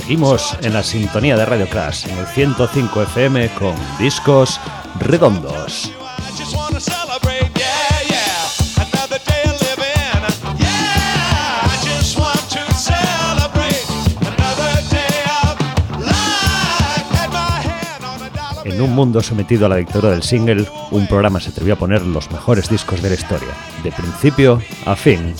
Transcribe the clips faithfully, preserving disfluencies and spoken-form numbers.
Seguimos en la sintonía de Radio Crash, en el ciento cinco F M con Discos Redondos. En un mundo sometido a la dictadura del single, un programa se atrevió a poner los mejores discos de la historia, de principio a fin.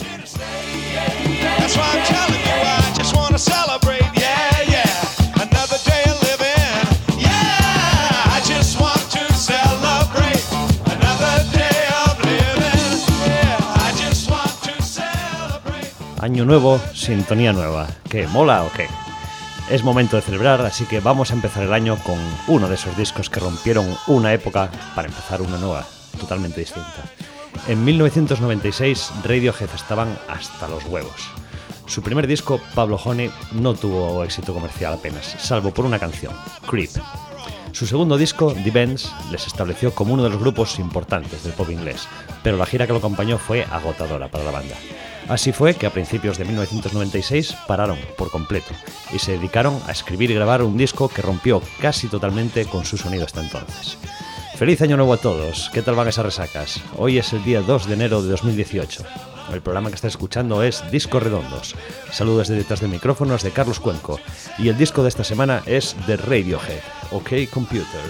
Año nuevo, sintonía nueva. ¿Qué, mola o qué? Es momento de celebrar, así que vamos a empezar el año con uno de esos discos que rompieron una época para empezar una nueva, totalmente distinta. En mil novecientos noventa y seis, Radiohead estaban hasta los huevos. Su primer disco, Pablo Honey, no tuvo éxito comercial apenas, salvo por una canción, Creep. Su segundo disco, The Bends, les estableció como uno de los grupos importantes del pop inglés, pero la gira que lo acompañó fue agotadora para la banda. Así fue que a principios de mil novecientos noventa y seis pararon por completo y se dedicaron a escribir y grabar un disco que rompió casi totalmente con su sonido hasta entonces. ¡Feliz Año Nuevo a todos! ¿Qué tal van esas resacas? Hoy es el día dos de enero de dos mil dieciocho. El programa que está escuchando es Discos Redondos. Saludos de detrás del micrófono de Carlos Cuenco. Y el disco de esta semana es de Radiohead, OK Computer.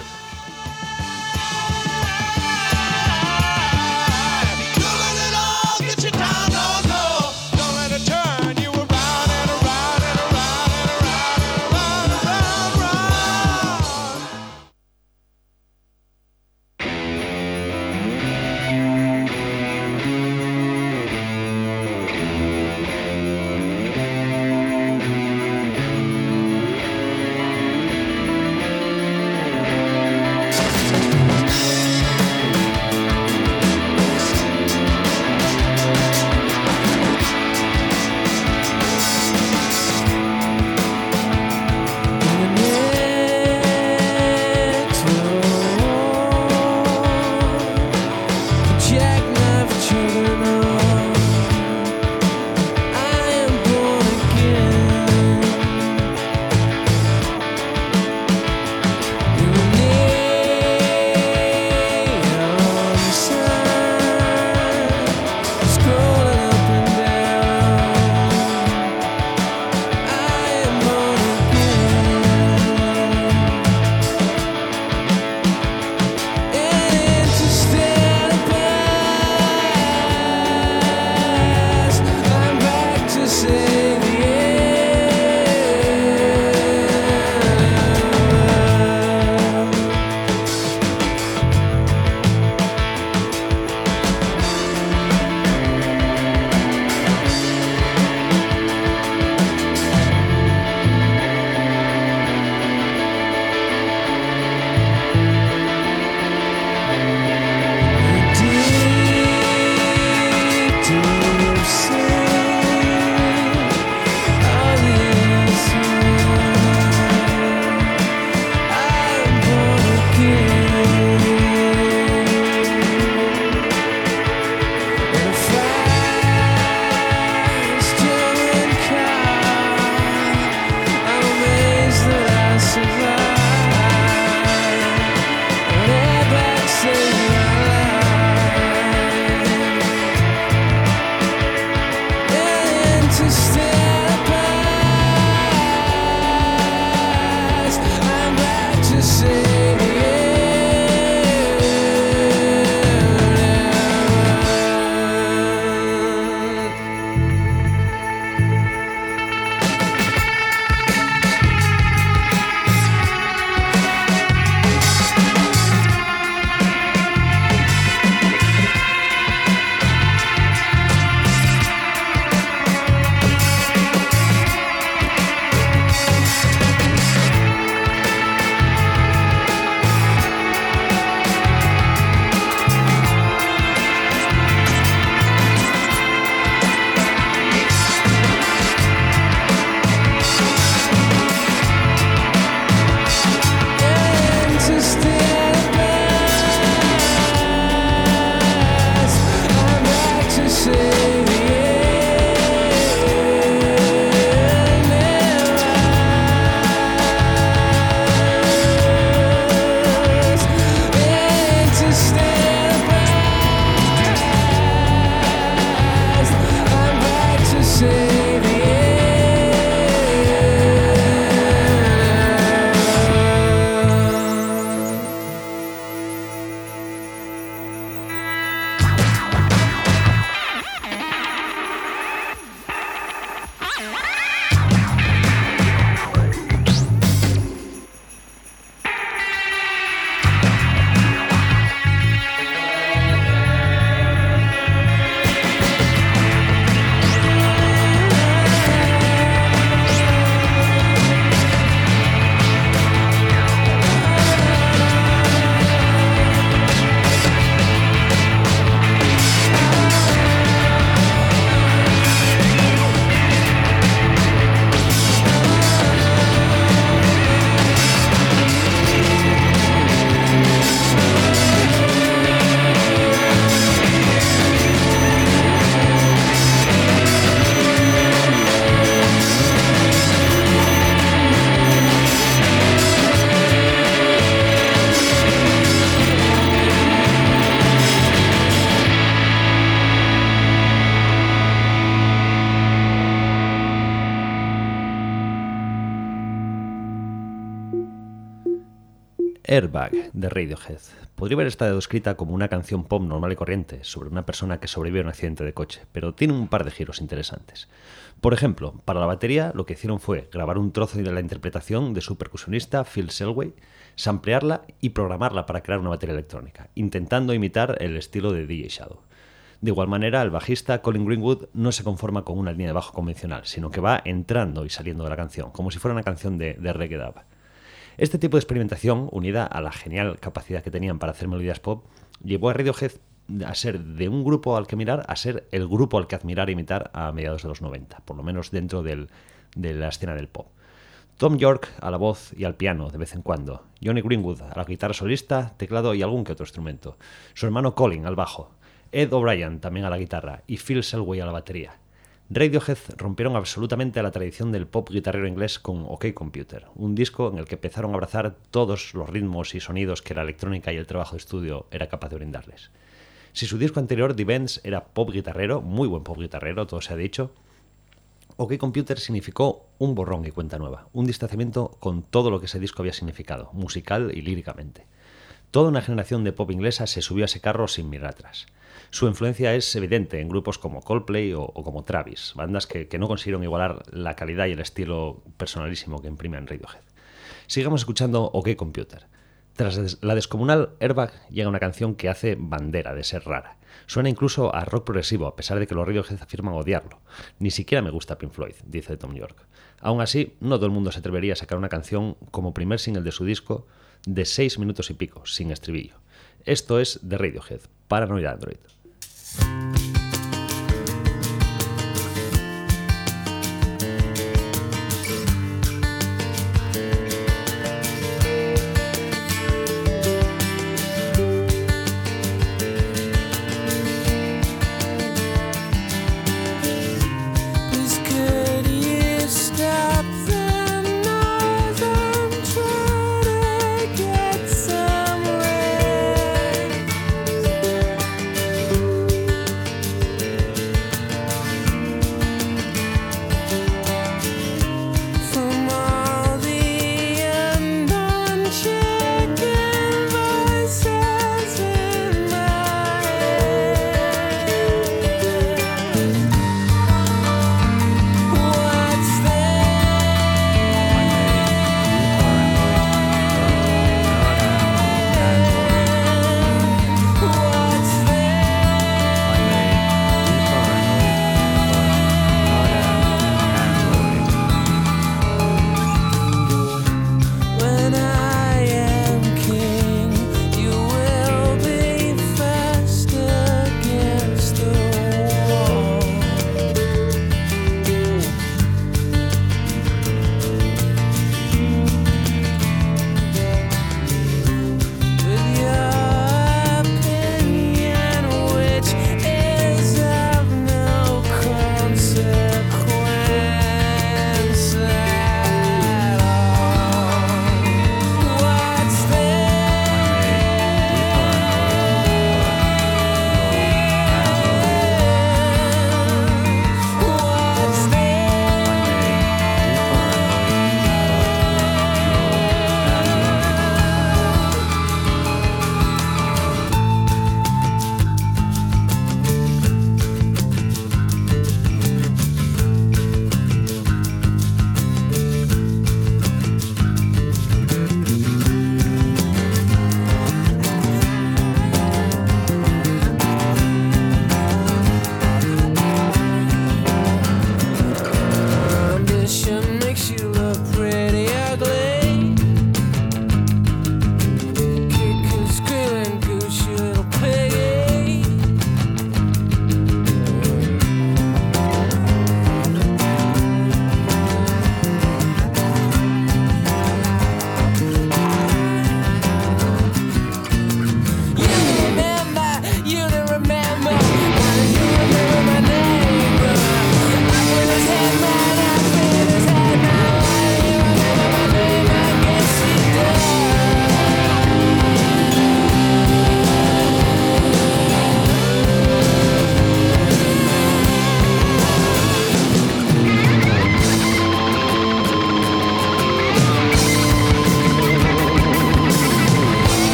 Airbag, de Radiohead. Podría haber estado escrita como una canción pop normal y corriente sobre una persona que sobrevive a un accidente de coche, pero tiene un par de giros interesantes. Por ejemplo, para la batería lo que hicieron fue grabar un trozo de la interpretación de su percusionista Phil Selway, samplearla y programarla para crear una batería electrónica, intentando imitar el estilo de D J Shadow. De igual manera, el bajista Colin Greenwood no se conforma con una línea de bajo convencional, sino que va entrando y saliendo de la canción, como si fuera una canción de, de reggae dub. Este tipo de experimentación, unida a la genial capacidad que tenían para hacer melodías pop, llevó a Radiohead a ser de un grupo al que mirar a ser el grupo al que admirar e imitar a mediados de los noventa, por lo menos dentro del, de la escena del pop. Tom York a la voz y al piano de vez en cuando, Johnny Greenwood a la guitarra solista, teclado y algún que otro instrumento, su hermano Colin al bajo, Ed O'Brien también a la guitarra y Phil Selway a la batería. Radiohead rompieron absolutamente la tradición del pop guitarrero inglés con OK Computer, un disco en el que empezaron a abrazar todos los ritmos y sonidos que la electrónica y el trabajo de estudio era capaz de brindarles. Si su disco anterior, The Bends, era pop guitarrero, muy buen pop guitarrero, todo se ha dicho, OK Computer significó un borrón y cuenta nueva, un distanciamiento con todo lo que ese disco había significado, musical y líricamente. Toda una generación de pop inglesa se subió a ese carro sin mirar atrás. Su influencia es evidente en grupos como Coldplay o, o como Travis, bandas que, que no consiguieron igualar la calidad y el estilo personalísimo que imprime en Radiohead. Sigamos escuchando OK Computer. Tras la descomunal Airbag llega una canción que hace bandera de ser rara. Suena incluso a rock progresivo, a pesar de que los Radiohead afirman odiarlo. Ni siquiera me gusta Pink Floyd, dice Tom York. Aún así, no todo el mundo se atrevería a sacar una canción como primer single de su disco de seis minutos y pico, sin estribillo. Esto es de Radiohead, Paranoid Android.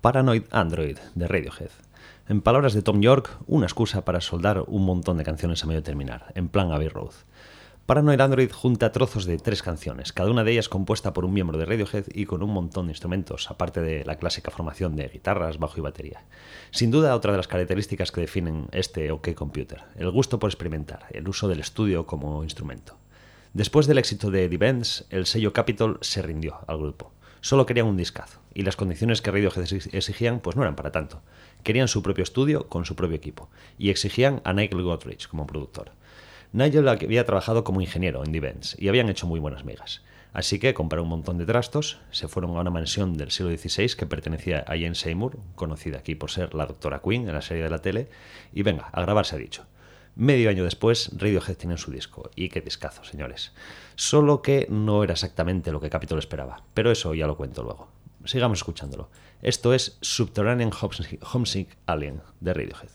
Paranoid Android de Radiohead. En palabras de Tom York, una excusa para soldar un montón de canciones a medio terminar, en plan Abbey Road. Paranoid Android junta trozos de tres canciones, cada una de ellas compuesta por un miembro de Radiohead y con un montón de instrumentos, aparte de la clásica formación de guitarras, bajo y batería. Sin duda, otra de las características que definen este OK Computer, el gusto por experimentar, el uso del estudio como instrumento. Después del éxito de The Bends, el sello Capitol se rindió al grupo. Solo querían un discazo, y las condiciones que Radiohead exigían pues no eran para tanto. Querían su propio estudio con su propio equipo, y exigían a Nigel Godrich como productor. Nigel había trabajado como ingeniero en The Bends y habían hecho muy buenas migas. Así que compraron un montón de trastos, se fueron a una mansión del siglo dieciséis que pertenecía a Jane Seymour, conocida aquí por ser la doctora Queen en la serie de la tele, y venga, a grabar se ha dicho. Medio año después, Radiohead tenía su disco, y qué discazo, señores. Solo que no era exactamente lo que Capitol esperaba, pero eso ya lo cuento luego. Sigamos escuchándolo. Esto es Subterranean Homesick Alien de Radiohead.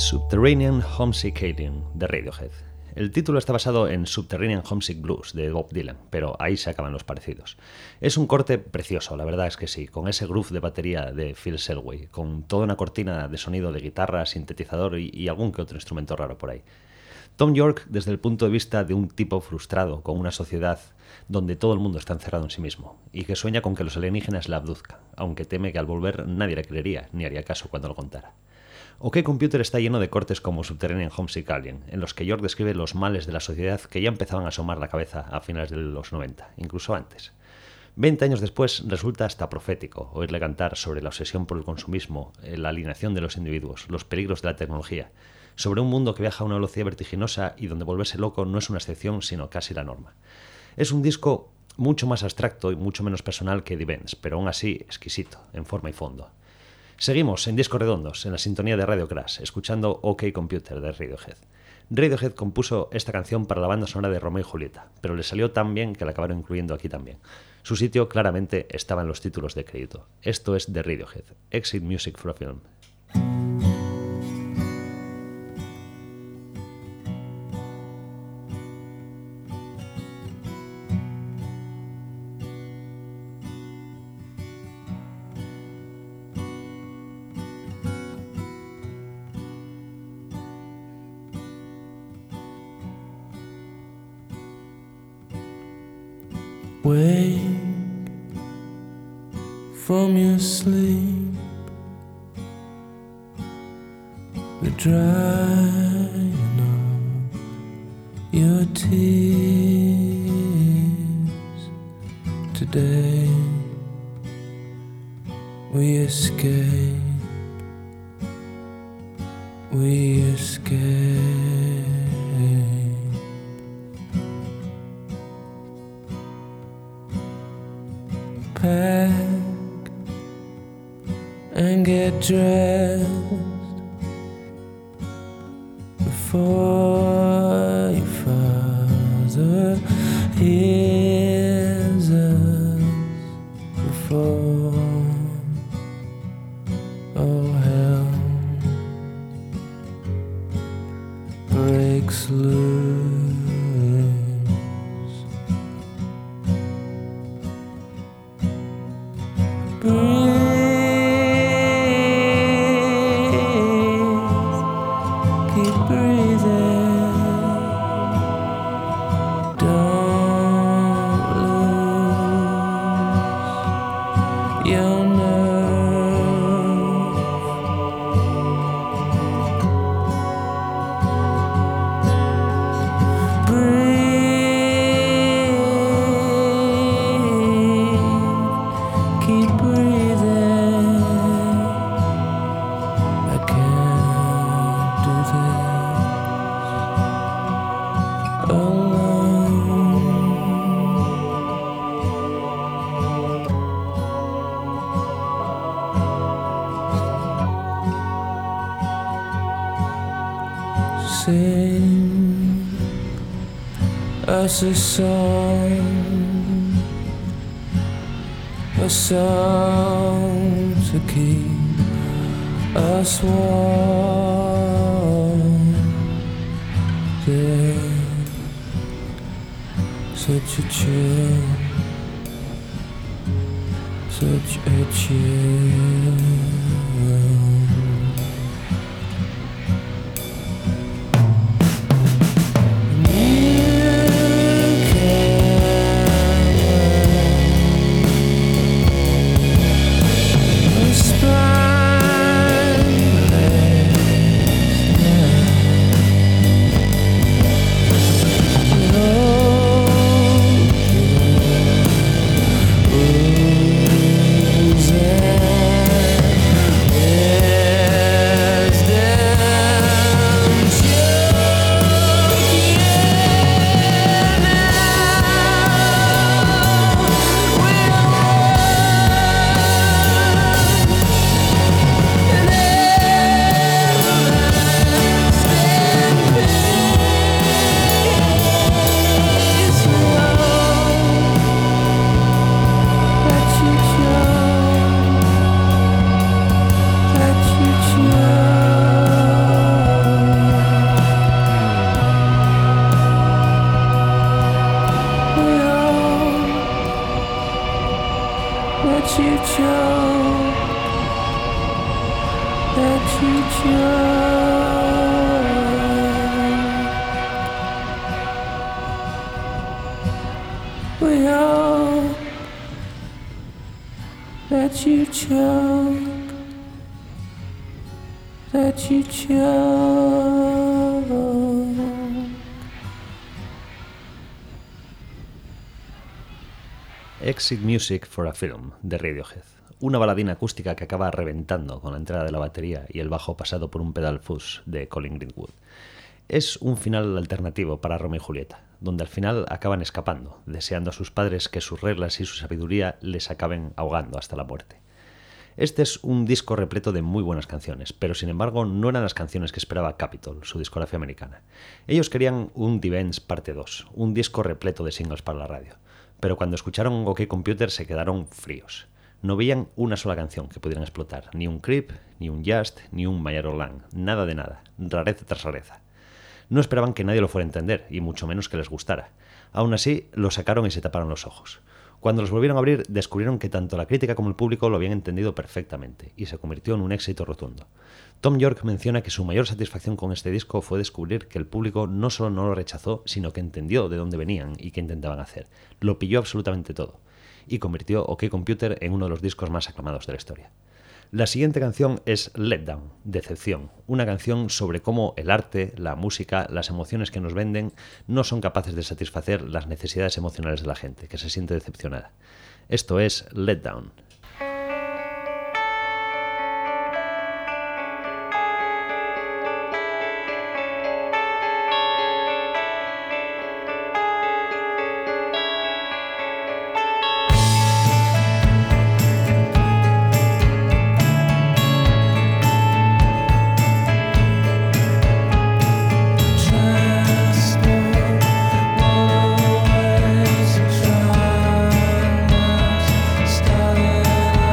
Subterranean Homesick Alien, de Radiohead. El título está basado en Subterranean Homesick Blues, de Bob Dylan, pero ahí se acaban los parecidos. Es un corte precioso, la verdad es que sí, con ese groove de batería de Phil Selway, con toda una cortina de sonido de guitarra, sintetizador y, y algún que otro instrumento raro por ahí. Tom York, desde el punto de vista de un tipo frustrado con una sociedad donde todo el mundo está encerrado en sí mismo y que sueña con que los alienígenas la abduzcan, aunque teme que al volver nadie le creería ni haría caso cuando lo contara. OK Computer está lleno de cortes como Subterranean Homesick Alien, en los que York describe los males de la sociedad que ya empezaban a asomar la cabeza a finales de los noventa, incluso antes. Veinte años después resulta hasta profético oírle cantar sobre la obsesión por el consumismo, la alienación de los individuos, los peligros de la tecnología, sobre un mundo que viaja a una velocidad vertiginosa y donde volverse loco no es una excepción sino casi la norma. Es un disco mucho más abstracto y mucho menos personal que The Bends, pero aún así exquisito, en forma y fondo. Seguimos en Discos Redondos, en la sintonía de Radio Crash, escuchando OK Computer de Radiohead. Radiohead compuso esta canción para la banda sonora de Romeo y Julieta, pero le salió tan bien que la acabaron incluyendo aquí también. Su sitio claramente estaba en los títulos de crédito. Esto es de Radiohead, Exit Music for a Film. Wake from your sleep, the drying of your tears. Today we escape, we escape. Pack and get dressed before your father hears us, before all hell breaks loose. Sing us a song, a song to keep us warm. There's such a chill, such a chill. Yeah. that you chose, that you chose. We hope that you chose, that you chose. Exit Music for a Film, de Radiohead. Una baladina acústica que acaba reventando con la entrada de la batería y el bajo pasado por un pedal fuzz de Colin Greenwood. Es un final alternativo para Romeo y Julieta, donde al final acaban escapando, deseando a sus padres que sus reglas y su sabiduría les acaben ahogando hasta la muerte. Este es un disco repleto de muy buenas canciones, pero sin embargo no eran las canciones que esperaba Capitol, su discografía americana. Ellos querían un Divens parte dos, un disco repleto de singles para la radio. Pero cuando escucharon OK Computer se quedaron fríos. No veían una sola canción que pudieran explotar, ni un Creep, ni un Just, ni un Mayarolan, nada de nada, rareza tras rareza. No esperaban que nadie lo fuera a entender, y mucho menos que les gustara. Aún así, lo sacaron y se taparon los ojos. Cuando los volvieron a abrir, descubrieron que tanto la crítica como el público lo habían entendido perfectamente, y se convirtió en un éxito rotundo. Tom York menciona que su mayor satisfacción con este disco fue descubrir que el público no solo no lo rechazó, sino que entendió de dónde venían y qué intentaban hacer. Lo pilló absolutamente todo, y convirtió OK Computer en uno de los discos más aclamados de la historia. La siguiente canción es Let Down, Decepción, una canción sobre cómo el arte, la música, las emociones que nos venden no son capaces de satisfacer las necesidades emocionales de la gente, que se siente decepcionada. Esto es Let Down. Started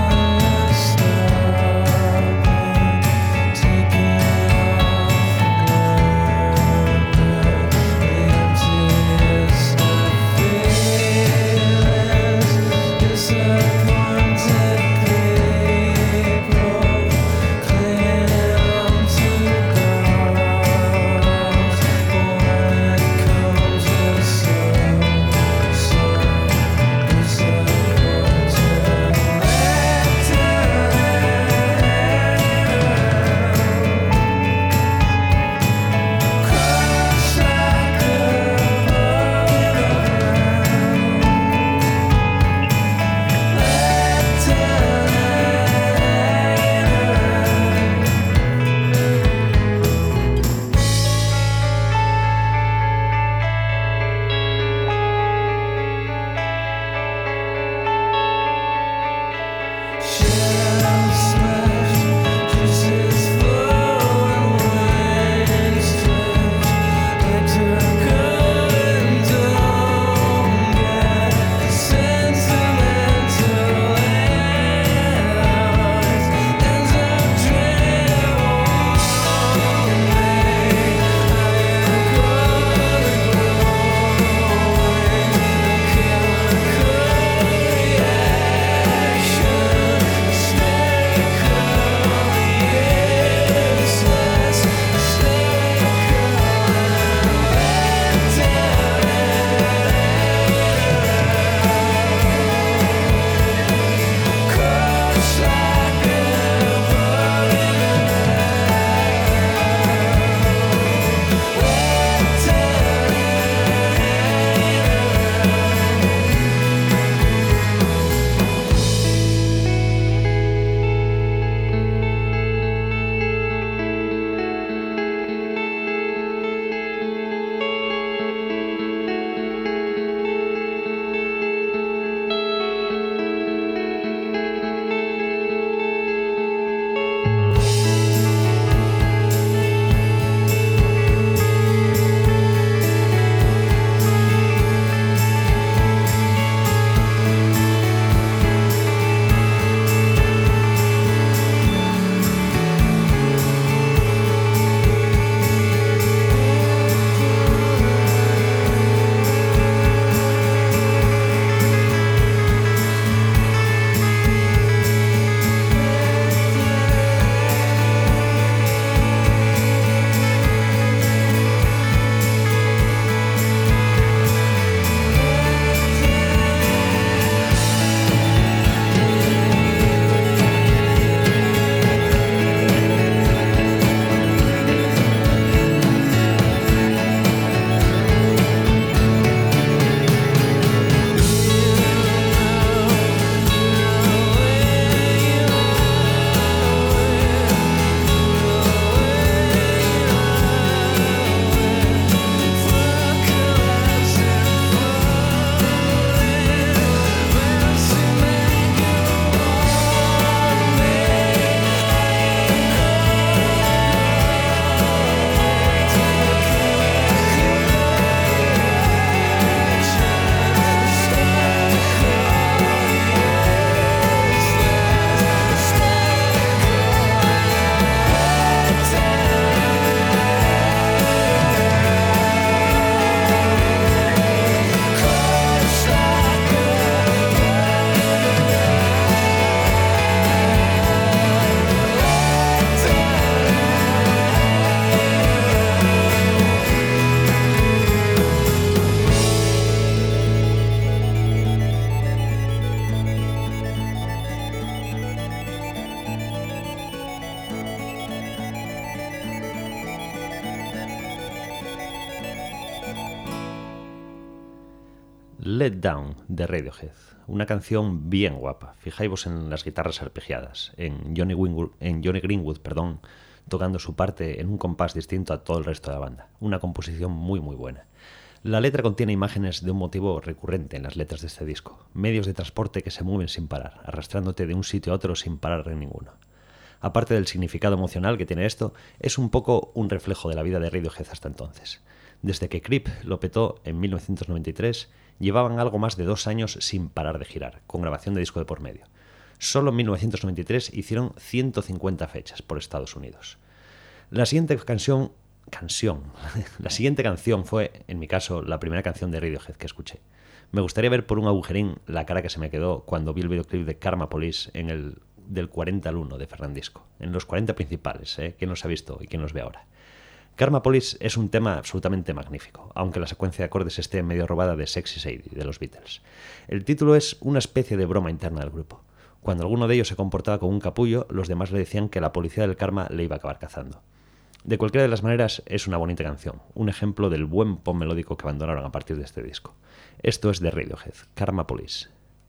Let Down de Radiohead, una canción bien guapa. Fijaos en las guitarras arpegiadas, en Johnny, Wingwood, en Johnny Greenwood, perdón, tocando su parte en un compás distinto a todo el resto de la banda. Una composición muy muy buena. La letra contiene imágenes de un motivo recurrente en las letras de este disco: medios de transporte que se mueven sin parar, arrastrándote de un sitio a otro sin parar en ninguno. Aparte del significado emocional que tiene esto, es un poco un reflejo de la vida de Radiohead hasta entonces. Desde que Creep lo petó en mil novecientos noventa y tres, llevaban algo más de dos años sin parar de girar, con grabación de disco de por medio. Solo en mil novecientos noventa y tres hicieron ciento cincuenta fechas por Estados Unidos. La siguiente canción, canción, la siguiente canción fue, en mi caso, la primera canción de Radiohead que escuché. Me gustaría ver por un agujerín la cara que se me quedó cuando vi el videoclip de Karma Police en el del cuarenta al uno de Fernandisco, en los cuarenta principales, ¿eh? ¿Quién los ha visto y quién los ve ahora? Karma Police es un tema absolutamente magnífico, aunque la secuencia de acordes esté medio robada de Sexy Sadie, de los Beatles. El título es una especie de broma interna del grupo. Cuando alguno de ellos se comportaba como un capullo, los demás le decían que la policía del karma le iba a acabar cazando. De cualquiera de las maneras, es una bonita canción, un ejemplo del buen pop melódico que abandonaron a partir de este disco. Esto es de Radiohead, Karma Police.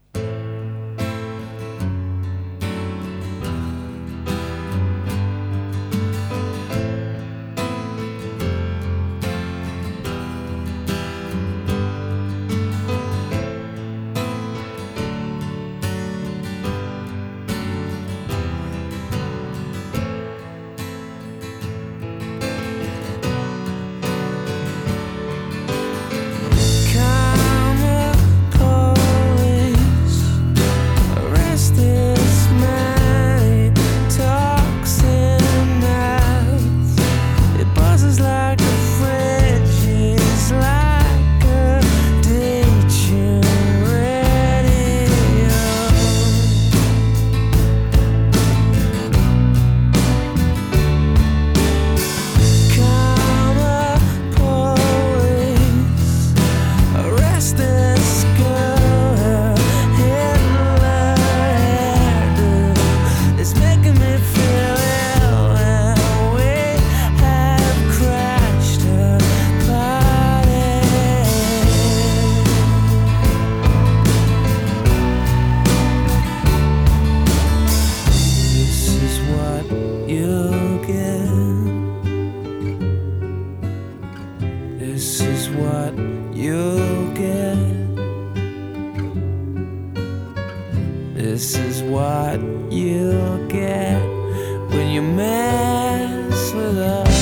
This is what you'll get when you mess with us.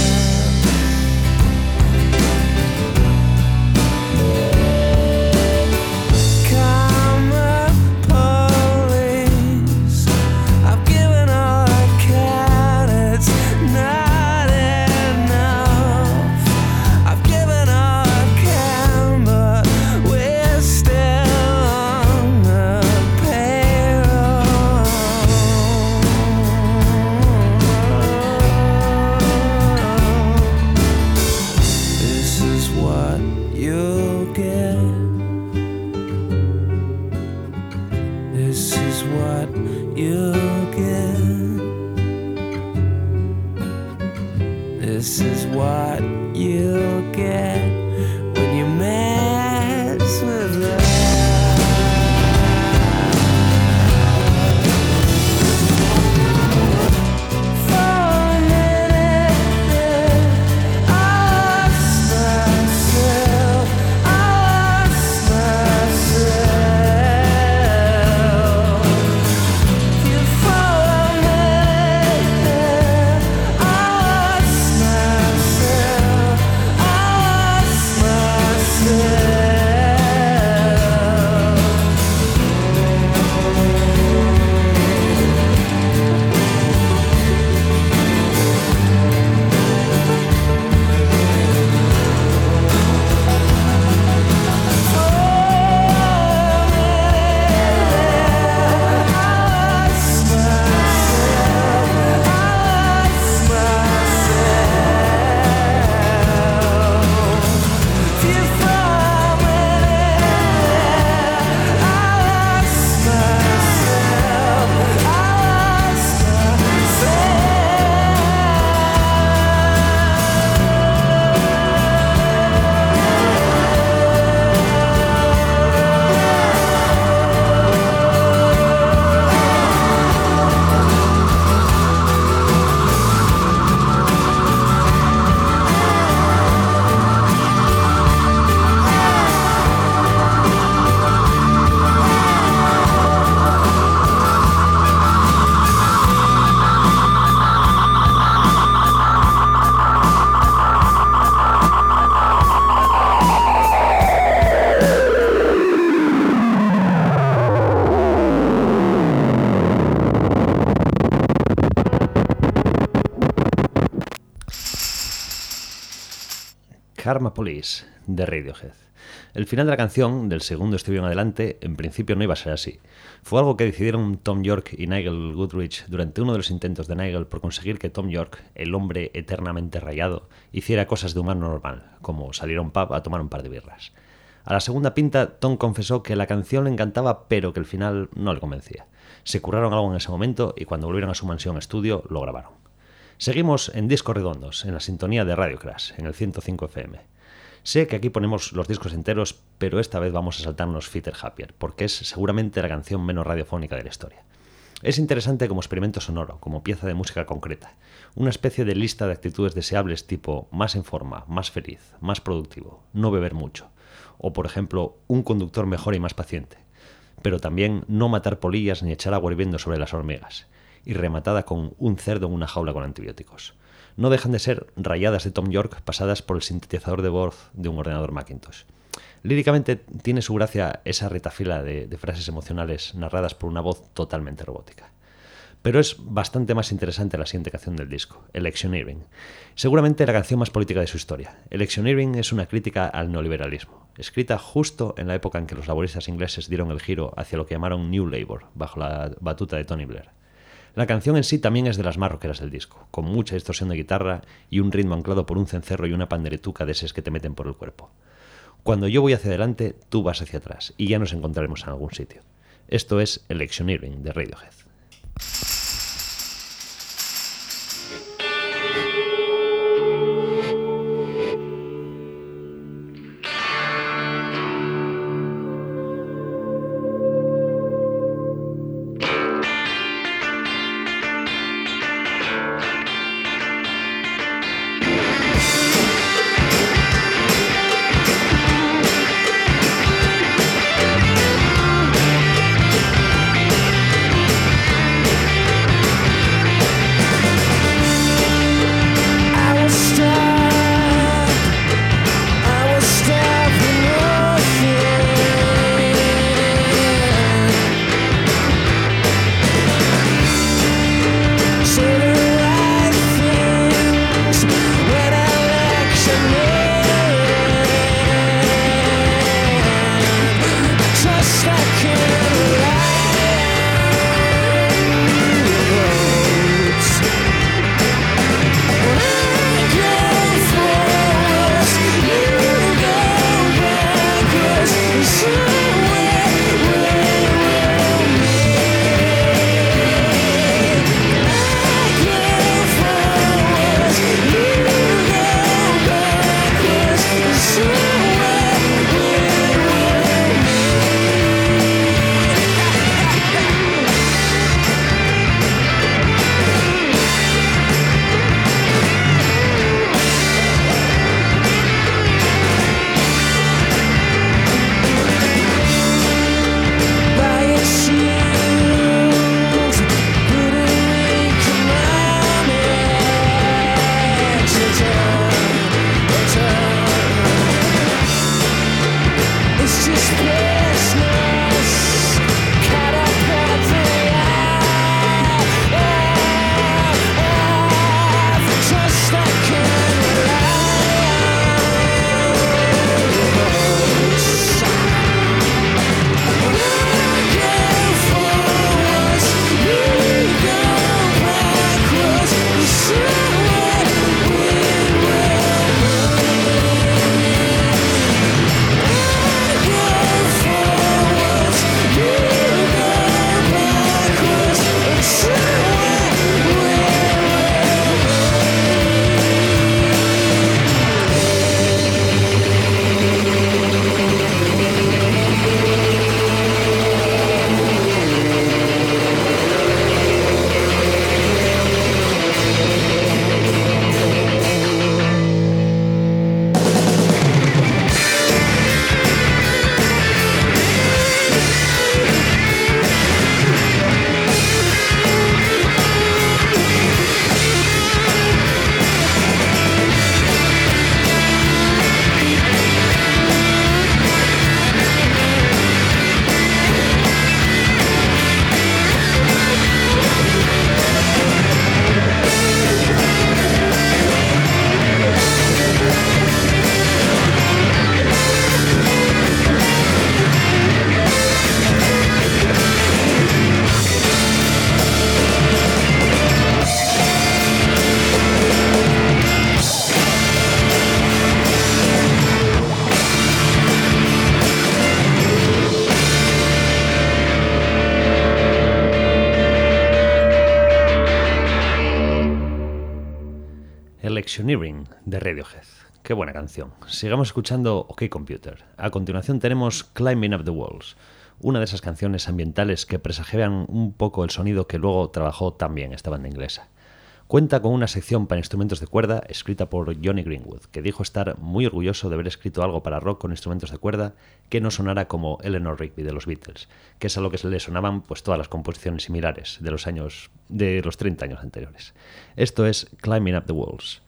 Karma Police, de Radiohead. El final de la canción, del segundo estribillo en adelante, en principio no iba a ser así. Fue algo que decidieron Thom Yorke y Nigel Godrich durante uno de los intentos de Nigel por conseguir que Thom Yorke, el hombre eternamente rayado, hiciera cosas de humano normal, como salir a un pub a tomar un par de birras. A la segunda pinta, Tom confesó que la canción le encantaba, pero que el final no le convencía. Se curraron algo en ese momento y cuando volvieron a su mansión estudio, lo grabaron. Seguimos en Discos Redondos, en la sintonía de Radio Crash, en el ciento cinco F M. Sé que aquí ponemos los discos enteros, pero esta vez vamos a saltarnos Fitter Happier, porque es seguramente la canción menos radiofónica de la historia. Es interesante como experimento sonoro, como pieza de música concreta, una especie de lista de actitudes deseables tipo más en forma, más feliz, más productivo, no beber mucho, o por ejemplo, un conductor mejor y más paciente, pero también no matar polillas ni echar agua hirviendo sobre las hormigas, y rematada con un cerdo en una jaula con antibióticos. No dejan de ser rayadas de Thom Yorke pasadas por el sintetizador de voz de un ordenador Macintosh. Líricamente tiene su gracia esa retafila de, de frases emocionales narradas por una voz totalmente robótica. Pero es bastante más interesante la siguiente canción del disco, Electioneering. Seguramente la canción más política de su historia. Electioneering es una crítica al neoliberalismo, escrita justo en la época en que los laboristas ingleses dieron el giro hacia lo que llamaron New Labour, bajo la batuta de Tony Blair. La canción en sí también es de las más rockeras del disco, con mucha distorsión de guitarra y un ritmo anclado por un cencerro y una panderetuca de esos que te meten por el cuerpo. Cuando yo voy hacia adelante, tú vas hacia atrás, y ya nos encontraremos en algún sitio. Esto es Electioneering de Radiohead. Electioneering de Radiohead. Qué buena canción. Sigamos escuchando OK Computer. A continuación tenemos Climbing Up the Walls, una de esas canciones ambientales que presagian un poco el sonido que luego trabajó también esta banda inglesa. Cuenta con una sección para instrumentos de cuerda escrita por Johnny Greenwood, que dijo estar muy orgulloso de haber escrito algo para rock con instrumentos de cuerda que no sonara como Eleanor Rigby de los Beatles, que es a lo que se le sonaban pues todas las composiciones similares de los años de los treinta años anteriores. Esto es Climbing Up the Walls.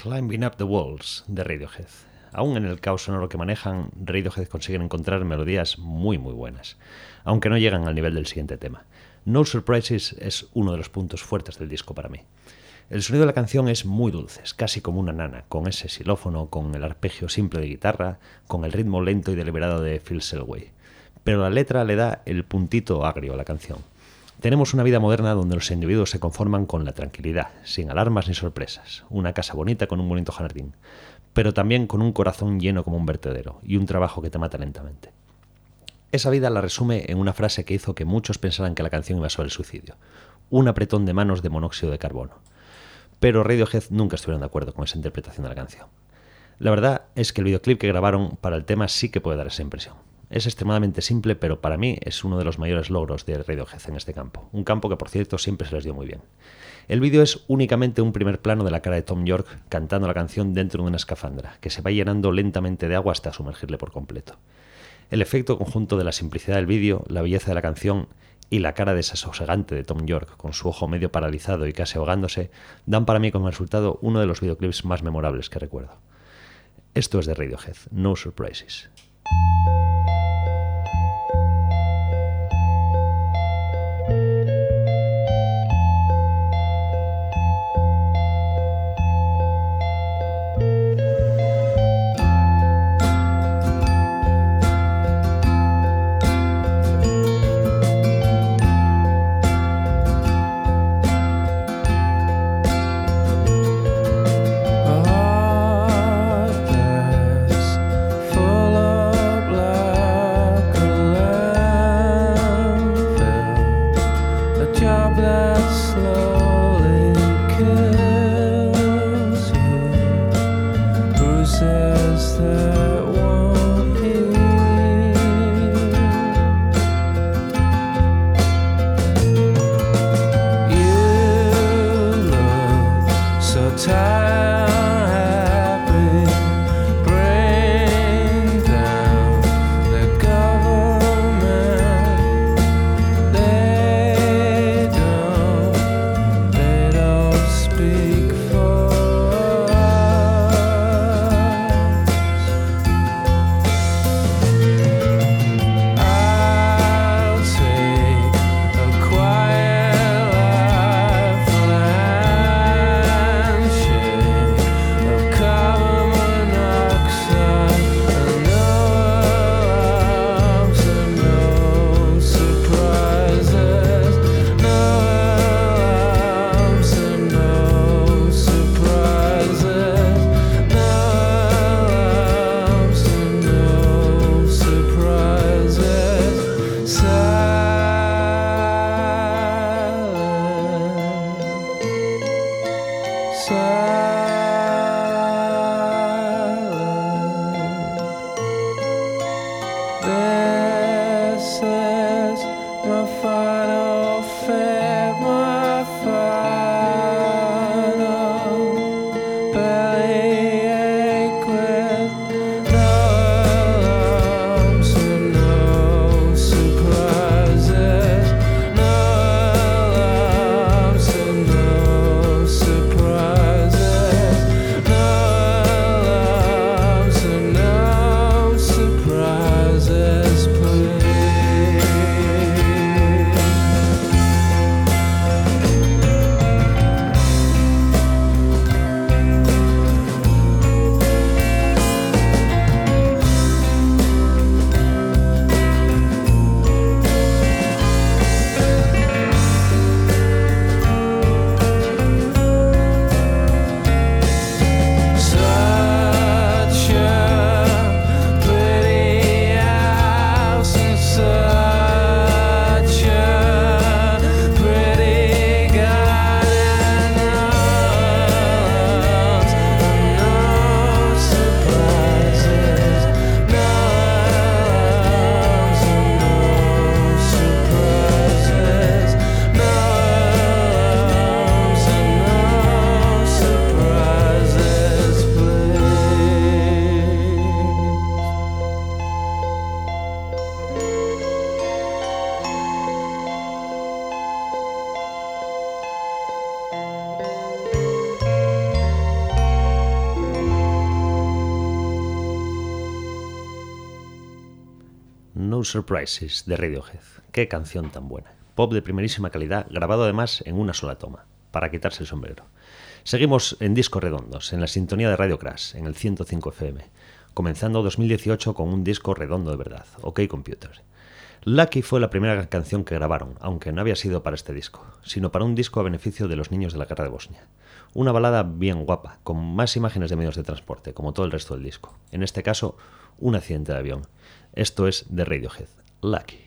Climbing Up the Walls de Radiohead. Aún en el caos sonoro que manejan, Radiohead consiguen encontrar melodías muy muy buenas, aunque no llegan al nivel del siguiente tema. No Surprises es uno de los puntos fuertes del disco para mí. El sonido de la canción es muy dulce, es casi como una nana, con ese xilófono, con el arpegio simple de guitarra, con el ritmo lento y deliberado de Phil Selway. Pero la letra le da el puntito agrio a la canción. Tenemos una vida moderna donde los individuos se conforman con la tranquilidad, sin alarmas ni sorpresas, una casa bonita con un bonito jardín, pero también con un corazón lleno como un vertedero y un trabajo que te mata lentamente. Esa vida la resume en una frase que hizo que muchos pensaran que la canción iba sobre el suicidio: un apretón de manos de monóxido de carbono. Pero Radiohead nunca estuvieron de acuerdo con esa interpretación de la canción. La verdad es que el videoclip que grabaron para el tema sí que puede dar esa impresión. Es extremadamente simple, pero para mí es uno de los mayores logros de Radiohead en este campo. Un campo que, por cierto, siempre se les dio muy bien. El vídeo es únicamente un primer plano de la cara de Thom Yorke cantando la canción dentro de una escafandra, que se va llenando lentamente de agua hasta sumergirle por completo. El efecto conjunto de la simplicidad del vídeo, la belleza de la canción y la cara desasosegante de Thom Yorke, con su ojo medio paralizado y casi ahogándose, dan para mí como resultado uno de los videoclips más memorables que recuerdo. Esto es de Radiohead, No Surprises. A heart that's full of No Surprises de Radiohead. Qué canción tan buena. Pop de primerísima calidad, grabado además en una sola toma, para quitarse el sombrero. Seguimos en Discos Redondos, en la sintonía de Radio Crash, en el ciento cinco F M, comenzando dos mil dieciocho con un disco redondo de verdad, OK Computer. Lucky fue la primera canción que grabaron, aunque no había sido para este disco, sino para un disco a beneficio de los niños de la guerra de Bosnia. Una balada bien guapa, con más imágenes de medios de transporte, como todo el resto del disco. En este caso, un accidente de avión. Esto es de Radiohead, Lucky.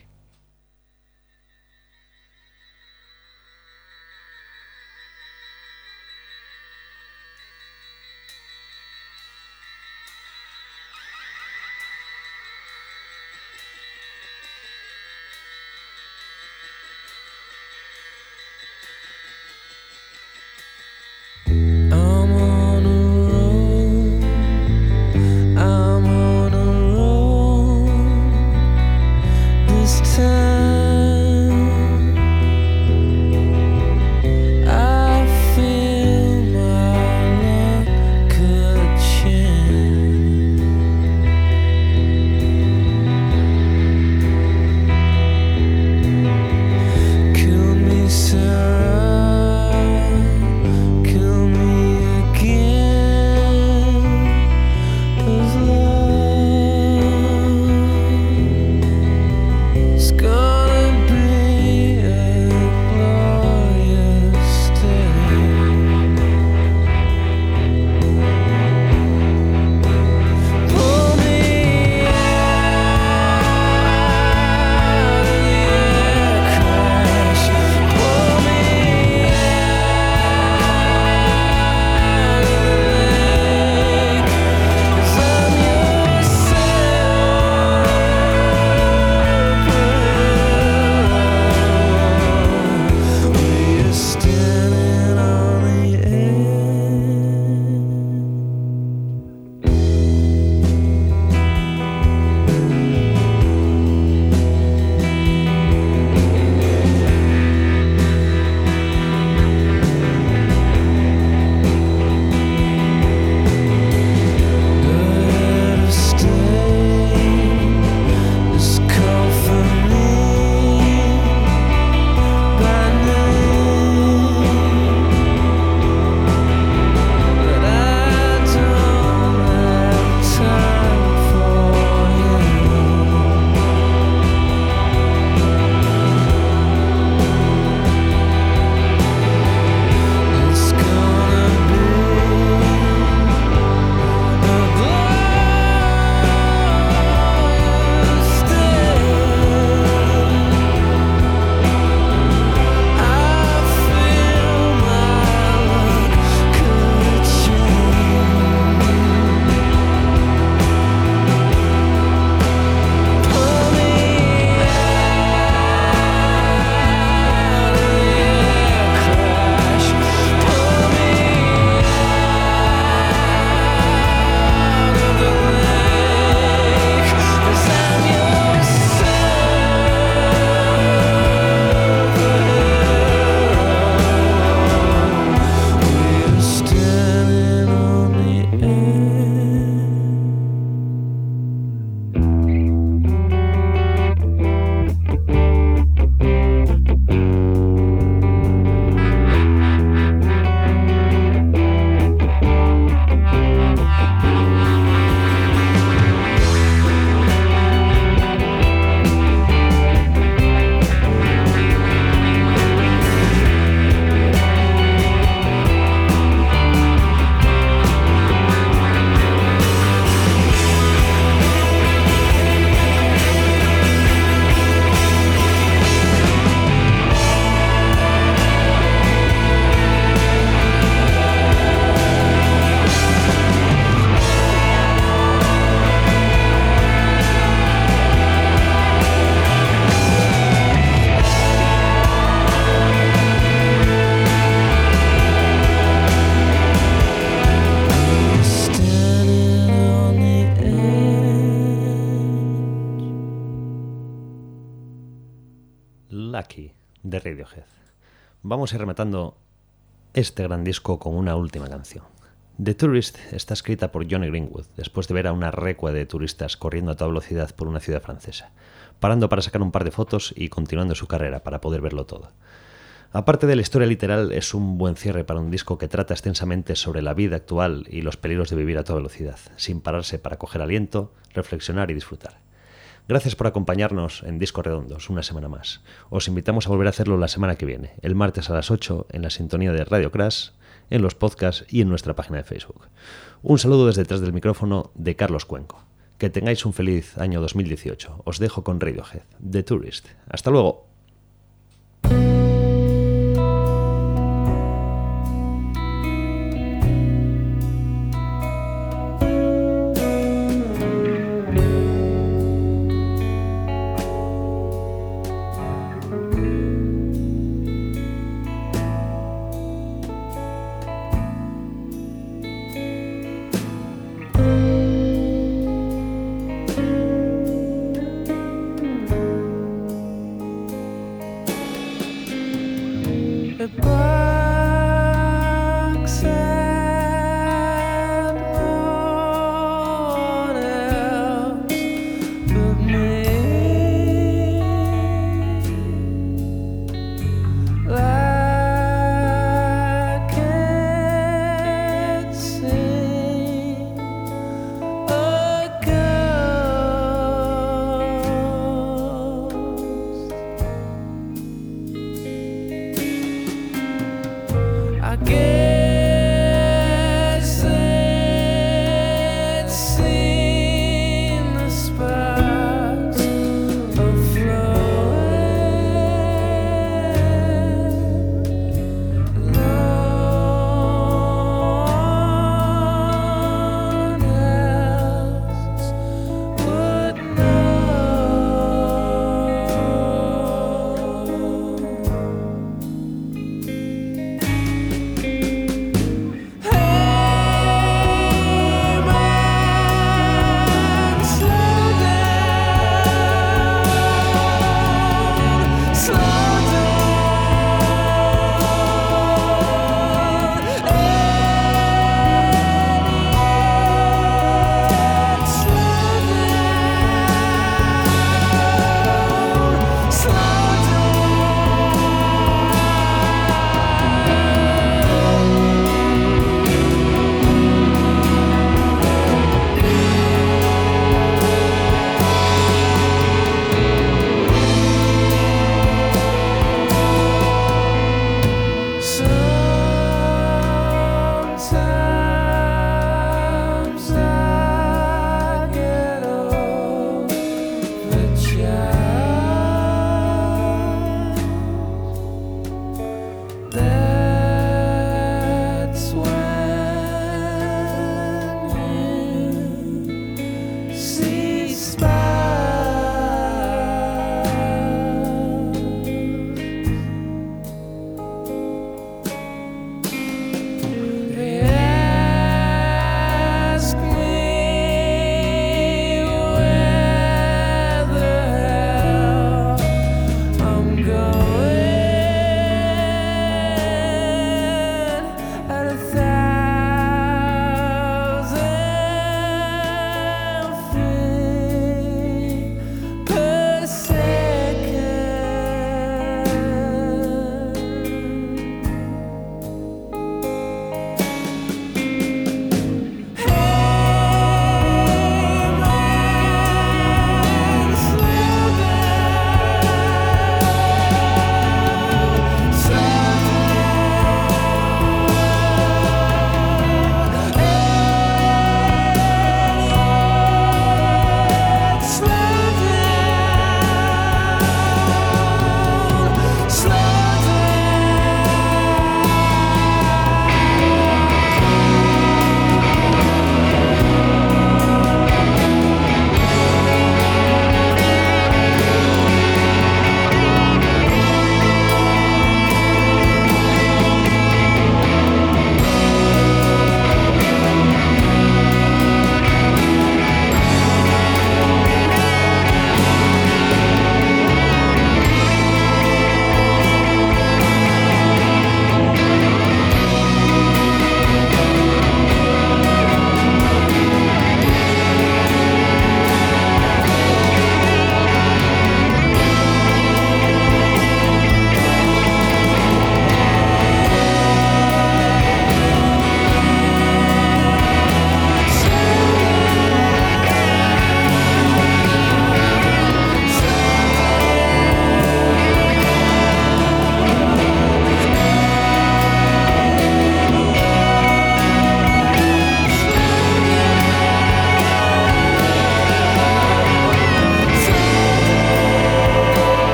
Lucky de Radiohead. Vamos a ir rematando este gran disco con una última canción. The Tourist está escrita por Jonny Greenwood después de ver a una recua de turistas corriendo a toda velocidad por una ciudad francesa, parando para sacar un par de fotos y continuando su carrera para poder verlo todo. Aparte de la historia literal, es un buen cierre para un disco que trata extensamente sobre la vida actual y los peligros de vivir a toda velocidad, sin pararse para coger aliento, reflexionar y disfrutar. Gracias por acompañarnos en Discos Redondos una semana más. Os invitamos a volver a hacerlo la semana que viene, el martes a las ocho, en la sintonía de Radio Crash, en los podcasts y en nuestra página de Facebook. Un saludo desde detrás del micrófono de Carlos Cuenco. Que tengáis un feliz año dos mil dieciocho. Os dejo con Radiohead, The Tourist. ¡Hasta luego! Goodbye.